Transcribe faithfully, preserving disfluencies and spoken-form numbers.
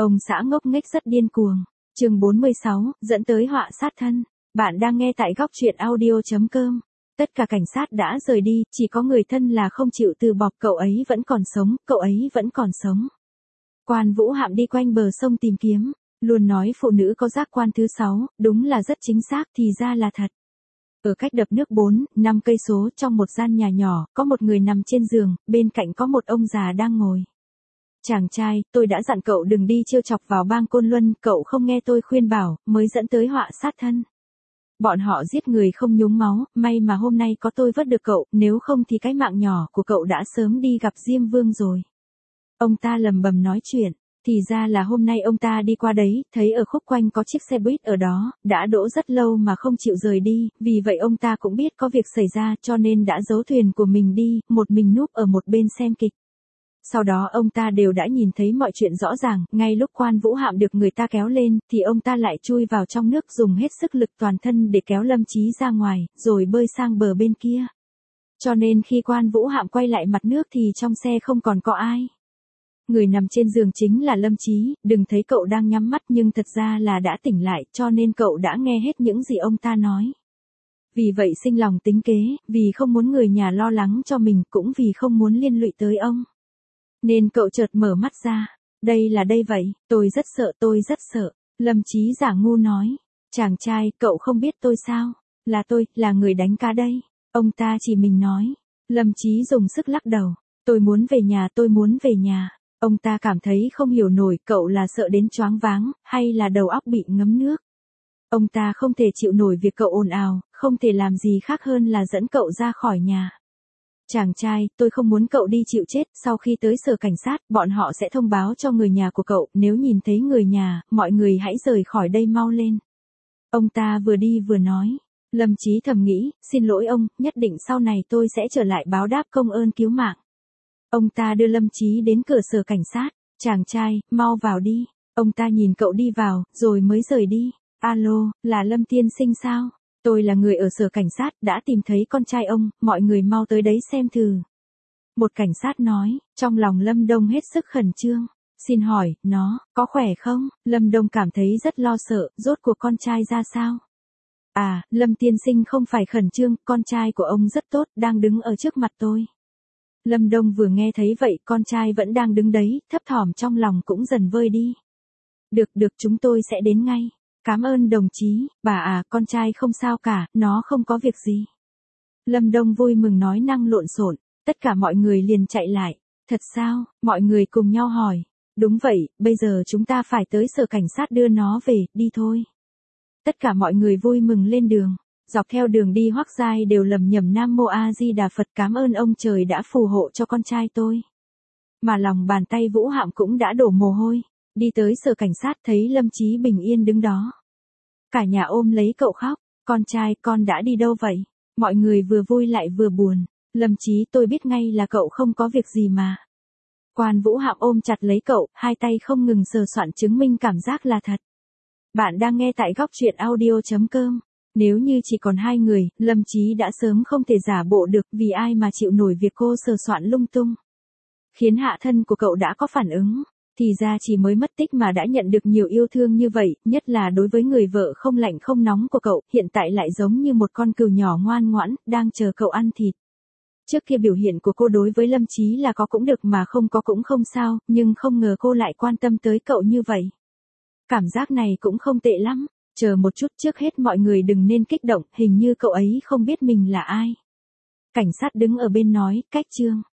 Ông xã ngốc nghếch rất điên cuồng. Chương bốn mươi sáu, dẫn tới họa sát thân. Bạn đang nghe tại góc truyện audio chấm com. Tất cả cảnh sát đã rời đi, chỉ có người thân là không chịu từ bỏ, cậu ấy vẫn còn sống, cậu ấy vẫn còn sống. Quan Vũ Hạm đi quanh bờ sông tìm kiếm, luôn nói phụ nữ có giác quan thứ sáu, đúng là rất chính xác, thì ra là thật. Ở cách đập nước bốn, năm cây số trong một gian nhà nhỏ, có một người nằm trên giường, bên cạnh có một ông già đang ngồi. Chàng trai, tôi đã dặn cậu đừng đi trêu chọc vào bang Côn Luân, cậu không nghe tôi khuyên bảo, mới dẫn tới họa sát thân. Bọn họ giết người không nhúng máu, may mà hôm nay có tôi vớt được cậu, nếu không thì cái mạng nhỏ của cậu đã sớm đi gặp Diêm Vương rồi. Ông ta lầm bầm nói chuyện, thì ra là hôm nay ông ta đi qua đấy, thấy ở khúc quanh có chiếc xe buýt ở đó, đã đỗ rất lâu mà không chịu rời đi, vì vậy ông ta cũng biết có việc xảy ra cho nên đã giấu thuyền của mình đi, một mình núp ở một bên xem kịch. Sau đó ông ta đều đã nhìn thấy mọi chuyện rõ ràng, ngay lúc Quan Vũ Hạm được người ta kéo lên, thì ông ta lại chui vào trong nước dùng hết sức lực toàn thân để kéo Lâm Chí ra ngoài, rồi bơi sang bờ bên kia. Cho nên khi Quan Vũ Hạm quay lại mặt nước thì trong xe không còn có ai. Người nằm trên giường chính là Lâm Chí, đừng thấy cậu đang nhắm mắt nhưng thật ra là đã tỉnh lại, cho nên cậu đã nghe hết những gì ông ta nói. Vì vậy sinh lòng tính kế, vì không muốn người nhà lo lắng cho mình, cũng vì không muốn liên lụy tới ông. Nên cậu chợt mở mắt ra. Đây là đây vậy, tôi rất sợ, tôi rất sợ. Lâm Chí giả ngu nói. Chàng trai, cậu không biết tôi sao? Là tôi, là người đánh cá đây. Ông ta chỉ mình nói. Lâm Chí dùng sức lắc đầu. Tôi muốn về nhà, tôi muốn về nhà. Ông ta cảm thấy không hiểu nổi, cậu là sợ đến choáng váng, hay là đầu óc bị ngấm nước. Ông ta không thể chịu nổi việc cậu ồn ào, không thể làm gì khác hơn là dẫn cậu ra khỏi nhà. Chàng trai, tôi không muốn cậu đi chịu chết, sau khi tới sở cảnh sát, bọn họ sẽ thông báo cho người nhà của cậu, nếu nhìn thấy người nhà, mọi người hãy rời khỏi đây mau lên. Ông ta vừa đi vừa nói. Lâm Chí thầm nghĩ, xin lỗi ông, nhất định sau này tôi sẽ trở lại báo đáp công ơn cứu mạng. Ông ta đưa Lâm Chí đến cửa sở cảnh sát. Chàng trai, mau vào đi. Ông ta nhìn cậu đi vào, rồi mới rời đi. Alo, là Lâm tiên sinh sao? Tôi là người ở sở cảnh sát, đã tìm thấy con trai ông, mọi người mau tới đấy xem thử. Một cảnh sát nói, trong lòng Lâm Đông hết sức khẩn trương. Xin hỏi, nó, có khỏe không? Lâm Đông cảm thấy rất lo sợ, rốt cuộc con trai ra sao? À, Lâm tiên sinh không phải khẩn trương, con trai của ông rất tốt, đang đứng ở trước mặt tôi. Lâm Đông vừa nghe thấy vậy, con trai vẫn đang đứng đấy, thấp thỏm trong lòng cũng dần vơi đi. Được được, chúng tôi sẽ đến ngay. Cảm ơn đồng chí, bà à, con trai không sao cả, nó không có việc gì. Lâm Đông vui mừng nói năng lộn xộn, tất cả mọi người liền chạy lại. Thật sao? Mọi người cùng nhau hỏi. Đúng vậy, bây giờ chúng ta phải tới sở cảnh sát đưa nó về, đi thôi. Tất cả mọi người vui mừng lên đường. Dọc theo đường đi Hoắc Giai đều lầm nhầm Nam Mô A Di Đà Phật, cảm ơn ông trời đã phù hộ cho con trai tôi. Mà lòng bàn tay Vũ Hạm cũng đã đổ mồ hôi. Đi tới sở cảnh sát thấy Lâm Chí bình yên đứng đó. Cả nhà ôm lấy cậu khóc. Con trai, con đã đi đâu vậy? Mọi người vừa vui lại vừa buồn. Lâm Chí, tôi biết ngay là cậu không có việc gì mà. Quan Vũ Hạm ôm chặt lấy cậu, hai tay không ngừng sờ soạn chứng minh cảm giác là thật. Bạn đang nghe tại góc truyện audio chấm com. Nếu như chỉ còn hai người, Lâm Chí đã sớm không thể giả bộ được, vì ai mà chịu nổi việc cô sờ soạn lung tung. Khiến hạ thân của cậu đã có phản ứng. Thì ra chỉ mới mất tích mà đã nhận được nhiều yêu thương như vậy, nhất là đối với người vợ không lạnh không nóng của cậu, hiện tại lại giống như một con cừu nhỏ ngoan ngoãn, đang chờ cậu ăn thịt. Trước kia biểu hiện của cô đối với Lâm Chí là có cũng được mà không có cũng không sao, nhưng không ngờ cô lại quan tâm tới cậu như vậy. Cảm giác này cũng không tệ lắm. Chờ một chút, trước hết mọi người đừng nên kích động, hình như cậu ấy không biết mình là ai. Cảnh sát đứng ở bên nói, cách Trương.